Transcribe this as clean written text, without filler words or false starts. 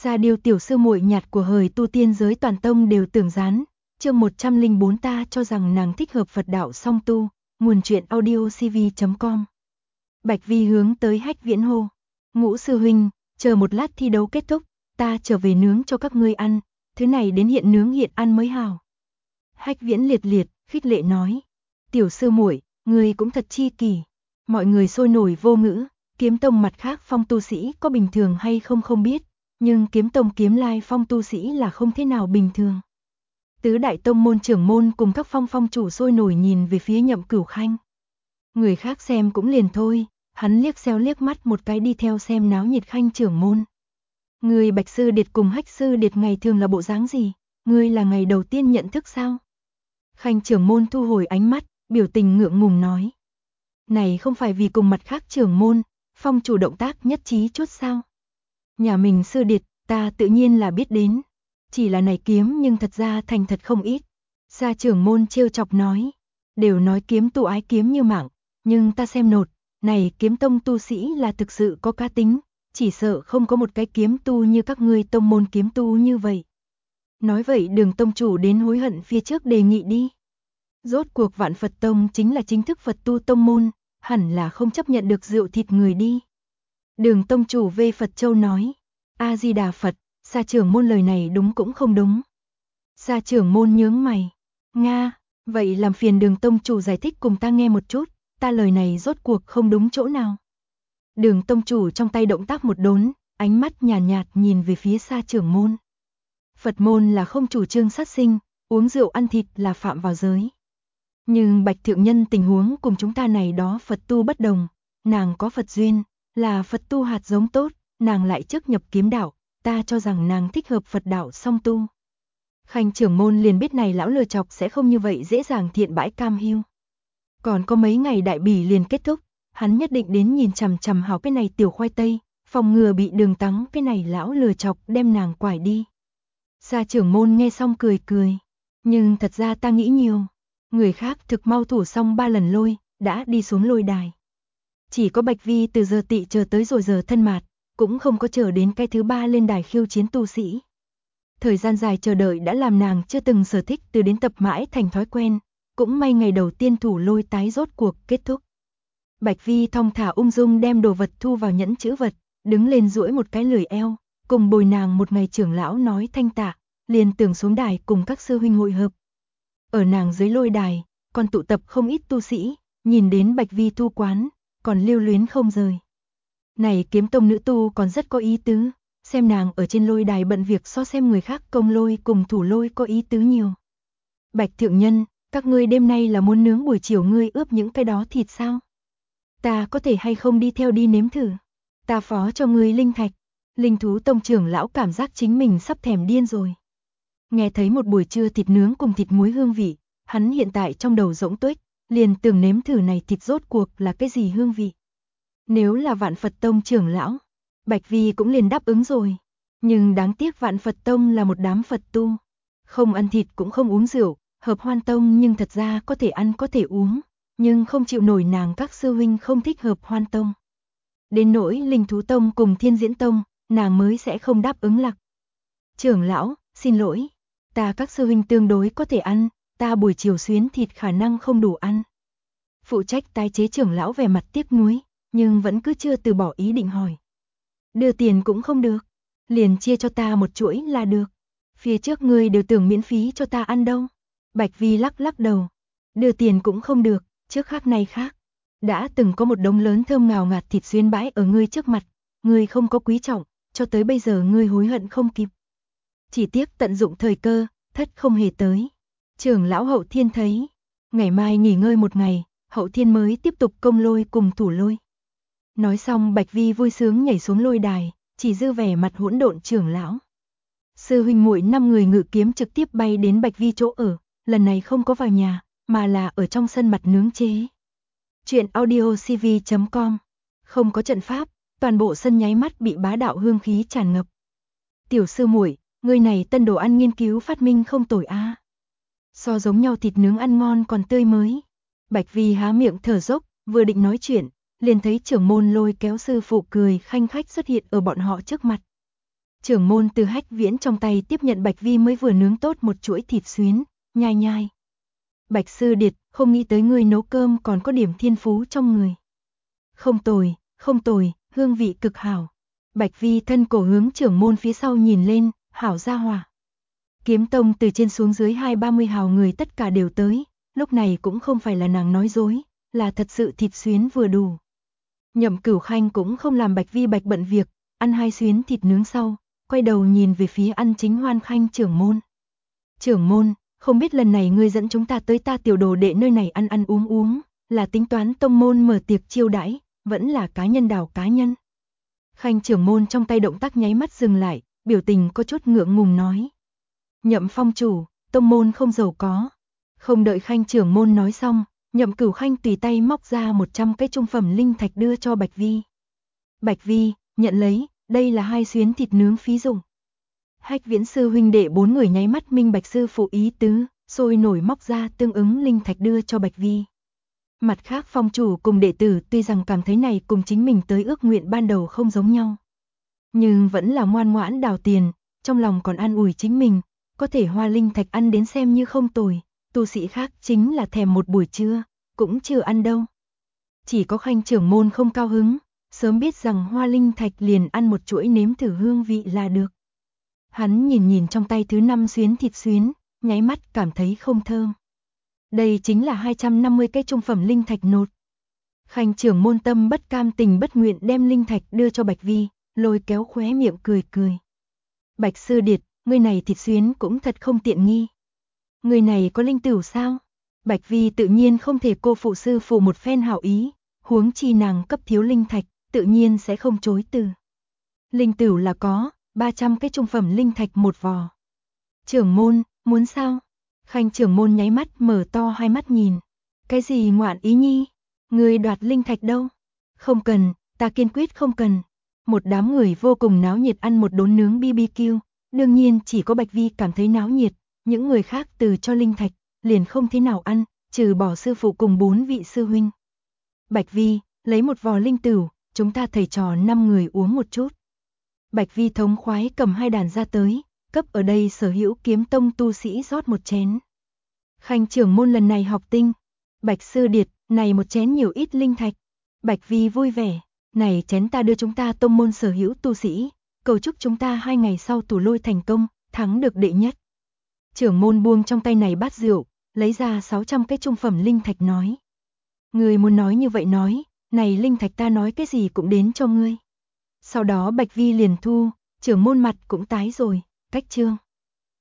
Sa Điêu tiểu sư muội nhạt của hời tu tiên giới toàn tông đều tưởng gián. Chương 104 ta cho rằng nàng thích hợp Phật đạo song tu, nguồn truyện audiocv.com. Bạch Vi hướng tới Hách Viễn hô, Ngũ sư huynh, chờ một lát thi đấu kết thúc, ta trở về nướng cho các ngươi ăn, thứ này đến hiện nướng hiện ăn mới hào. Hách Viễn liệt liệt, khích lệ nói, tiểu sư muội, ngươi cũng thật chi kỳ. Mọi người sôi nổi vô ngữ, kiếm tông mặt khác phong tu sĩ có bình thường hay không không biết, nhưng kiếm tông kiếm lai phong tu sĩ là không thế nào bình thường. Tứ đại tông môn trưởng môn cùng các phong chủ sôi nổi nhìn về phía Nhậm Cửu Khanh. Người khác xem cũng liền thôi, hắn liếc xéo liếc mắt một cái đi theo xem náo nhiệt Khanh trưởng môn. Người Bạch sư điệt cùng Hách sư điệt ngày thường là bộ dáng gì? Ngươi là ngày đầu tiên nhận thức sao? Khanh trưởng môn thu hồi ánh mắt, biểu tình ngượng ngùng nói. Này không phải vì cùng mặt khác trưởng môn, phong chủ động tác nhất trí chút sao? Nhà mình sư điệt, ta tự nhiên là biết đến. Chỉ là này kiếm nhưng thật ra thành thật không ít. Sa trưởng môn trêu chọc nói. Đều nói kiếm tu ái kiếm như mạng, nhưng ta xem nột, này kiếm tông tu sĩ là thực sự có cá tính, chỉ sợ không có một cái kiếm tu như các ngươi tông môn kiếm tu như vậy. Nói vậy Đường tông chủ đến hối hận phía trước đề nghị đi. Rốt cuộc Vạn Phật Tông chính là chính thức Phật tu tông môn, hẳn là không chấp nhận được rượu thịt người đi. Đường tông chủ về Phật Châu nói, A-di-đà Phật, Sa trưởng môn lời này đúng cũng không đúng. Sa trưởng môn nhướng mày, Nga, vậy làm phiền Đường tông chủ giải thích cùng ta nghe một chút, ta lời này rốt cuộc không đúng chỗ nào. Đường tông chủ trong tay động tác một đốn, ánh mắt nhàn nhạt nhìn về phía Sa trưởng môn. Phật môn là không chủ trương sát sinh, uống rượu ăn thịt là phạm vào giới. Nhưng Bạch thượng nhân tình huống cùng chúng ta này đó Phật tu bất đồng, nàng có Phật duyên, là Phật tu hạt giống tốt, nàng lại trước nhập kiếm đạo, ta cho rằng nàng thích hợp Phật đạo song tu. Khanh trưởng môn liền biết này lão lừa chọc sẽ không như vậy dễ dàng thiện bãi cam hiu. Còn có mấy ngày đại bỉ liền kết thúc, hắn nhất định đến nhìn chằm chằm hảo cái này tiểu khoai tây, phòng ngừa bị Đường Tắng cái này lão lừa chọc đem nàng quải đi. Sa trưởng môn nghe xong cười cười, nhưng thật ra ta nghĩ nhiều, người khác thực mau thủ xong 3 lần lôi, đã đi xuống lôi đài. Chỉ có Bạch Vi từ giờ tị chờ tới rồi giờ thân mạt, cũng không có chờ đến cái thứ 3 lên đài khiêu chiến tu sĩ. Thời gian dài chờ đợi đã làm nàng chưa từng sở thích từ đến tập mãi thành thói quen, cũng may ngày đầu tiên thủ lôi tái rốt cuộc kết thúc. Bạch Vi thong thả ung dung đem đồ vật thu vào nhẫn chữ vật, đứng lên duỗi một cái lười eo, cùng bồi nàng một ngày trưởng lão nói thanh tạ, liền tưởng xuống đài cùng các sư huynh hội hợp. Ở nàng dưới lôi đài, còn tụ tập không ít tu sĩ, nhìn đến Bạch Vi thu quán, còn lưu luyến không rời. Này kiếm tông nữ tu còn rất có ý tứ, xem nàng ở trên lôi đài bận việc so xem người khác công lôi cùng thủ lôi có ý tứ nhiều. Bạch thượng nhân, các ngươi đêm nay là muốn nướng buổi chiều ngươi ướp những cái đó thịt sao? Ta có thể hay không đi theo đi nếm thử? Ta phó cho ngươi linh thạch. Linh thú tông trưởng lão cảm giác chính mình sắp thèm điên rồi. Nghe thấy một buổi trưa thịt nướng cùng thịt muối hương vị, hắn hiện tại trong đầu rỗng tuếch, liền tưởng nếm thử này thịt rốt cuộc là cái gì hương vị. Nếu là Vạn Phật Tông trưởng lão, Bạch Vi cũng liền đáp ứng rồi. Nhưng đáng tiếc Vạn Phật Tông là một đám Phật tu, không ăn thịt cũng không uống rượu, Hợp Hoan Tông nhưng thật ra có thể ăn có thể uống, nhưng không chịu nổi nàng các sư huynh không thích Hợp Hoan Tông. Đến nỗi Linh Thú Tông cùng Thiên Diễn Tông, nàng mới sẽ không đáp ứng lạc. Trưởng lão, xin lỗi, ta các sư huynh tương đối có thể ăn, ta buổi chiều xuyến thịt khả năng không đủ ăn. Phụ trách tái chế trưởng lão vẻ mặt tiếc nuối, nhưng vẫn cứ chưa từ bỏ ý định hỏi. Đưa tiền cũng không được, liền chia cho ta một chuỗi là được. Phía trước ngươi đều tưởng miễn phí cho ta ăn đâu. Bạch Vi lắc lắc đầu, đưa tiền cũng không được, trước khác này khác. Đã từng có một đống lớn thơm ngào ngạt thịt xuyến bãi ở ngươi trước mặt, ngươi không có quý trọng, cho tới bây giờ ngươi hối hận không kịp. Chỉ tiếc tận dụng thời cơ, thất không hề tới. Trưởng lão Hậu Thiên thấy, ngày mai nghỉ ngơi một ngày, Hậu Thiên mới tiếp tục công lôi cùng thủ lôi. Nói xong Bạch Vi vui sướng nhảy xuống lôi đài, chỉ dư vẻ mặt hỗn độn trưởng lão. Sư huynh muội 5 người ngự kiếm trực tiếp bay đến Bạch Vi chỗ ở, lần này không có vào nhà, mà là ở trong sân mặt nướng chế. Chuyện audiocv.com. Không có trận pháp, toàn bộ sân nháy mắt bị bá đạo hương khí tràn ngập. Tiểu sư muội, người này tân đồ ăn nghiên cứu phát minh không tồi a. So giống nhau thịt nướng ăn ngon còn tươi mới. Bạch Vi há miệng thở dốc, vừa định nói chuyện, liền thấy trưởng môn lôi kéo sư phụ cười khanh khách xuất hiện ở bọn họ trước mặt. Trưởng môn từ Hách Viễn trong tay tiếp nhận Bạch Vi mới vừa nướng tốt một chuỗi thịt xuyến, nhai nhai. Bạch Sư Điệt, không nghĩ tới ngươi nấu cơm còn có điểm thiên phú trong người. Không tồi, hương vị cực hảo. Bạch Vi thân cổ hướng trưởng môn phía sau nhìn lên, hảo gia hỏa. Kiếm tông từ trên xuống dưới 20-30 hào người tất cả đều tới, lúc này cũng không phải là nàng nói dối, là thật sự thịt xuyến vừa đủ. Nhậm Cửu Khanh cũng không làm Bạch Vi bạch bận việc, ăn 2 xuyến thịt nướng sau, quay đầu nhìn về phía ăn chính Hoan Khanh trưởng môn. Trưởng môn, không biết lần này ngươi dẫn chúng ta tới ta tiểu đồ đệ nơi này ăn ăn uống, là tính toán tông môn mở tiệc chiêu đãi, vẫn là cá nhân đào cá nhân. Khanh trưởng môn trong tay động tác nháy mắt dừng lại, biểu tình có chút ngượng ngùng nói. Nhậm phong chủ, tông môn không giàu có. Không đợi Khanh trưởng môn nói xong, Nhậm Cửu Khanh tùy tay móc ra 100 cái trung phẩm linh thạch đưa cho Bạch Vi. Bạch Vi, nhận lấy, đây là 2 xuyến thịt nướng phí dụng. Hách Viễn sư huynh đệ 4 người nháy mắt minh bạch sư phụ ý tứ, sôi nổi móc ra tương ứng linh thạch đưa cho Bạch Vi. Mặt khác phong chủ cùng đệ tử tuy rằng cảm thấy này cùng chính mình tới ước nguyện ban đầu không giống nhau, nhưng vẫn là ngoan ngoãn đào tiền, trong lòng còn an ủi chính mình, có thể hoa linh thạch ăn đến xem như không tồi, tu sĩ khác chính là thèm một buổi trưa, cũng chưa ăn đâu. Chỉ có Khanh trưởng môn không cao hứng, sớm biết rằng hoa linh thạch liền ăn một chuỗi nếm thử hương vị là được. Hắn nhìn trong tay thứ 5 xuyến thịt xuyến, nháy mắt cảm thấy không thơm. Đây chính là 250 cái trung phẩm linh thạch nột. Khanh trưởng môn tâm bất cam tình bất nguyện đem linh thạch đưa cho Bạch Vi, lôi kéo khóe miệng cười. Bạch Sư Điệt, người này thịt xuyến cũng thật không tiện nghi. Người này có linh tửu sao? Bạch Vi tự nhiên không thể cô phụ sư phụ một phen hảo ý, huống chi nàng cấp thiếu linh thạch, tự nhiên sẽ không chối từ. Linh tửu là có, 300 cái trung phẩm linh thạch một vò. Trưởng môn, muốn sao? Khanh trưởng môn nháy mắt mở to hai mắt nhìn. Cái gì ngoạn ý nhi? Người đoạt linh thạch đâu? Không cần, ta kiên quyết không cần. Một đám người vô cùng náo nhiệt ăn một đốn nướng BBQ, đương nhiên chỉ có Bạch Vi cảm thấy náo nhiệt, những người khác từ cho linh thạch, liền không thế nào ăn, trừ bỏ sư phụ cùng 4 vị sư huynh. Bạch Vi, lấy một vò linh tửu, chúng ta thầy trò 5 người uống một chút. Bạch Vi thống khoái cầm 2 đàn ra tới, cấp ở đây sở hữu kiếm tông tu sĩ rót một chén. Khanh trưởng môn lần này học tinh. Bạch Sư Điệt, này một chén nhiều ít linh thạch. Bạch Vi vui vẻ, này chén ta đưa chúng ta tông môn sở hữu tu sĩ, cầu chúc chúng ta 2 ngày sau tù lôi thành công, thắng được đệ nhất. Trưởng môn buông trong tay này bát rượu, lấy ra 600 cái trung phẩm linh thạch nói. Người muốn nói như vậy nói, này linh thạch ta nói cái gì cũng đến cho ngươi. Sau đó Bạch Vi liền thu, trưởng môn mặt cũng tái rồi, cách chương.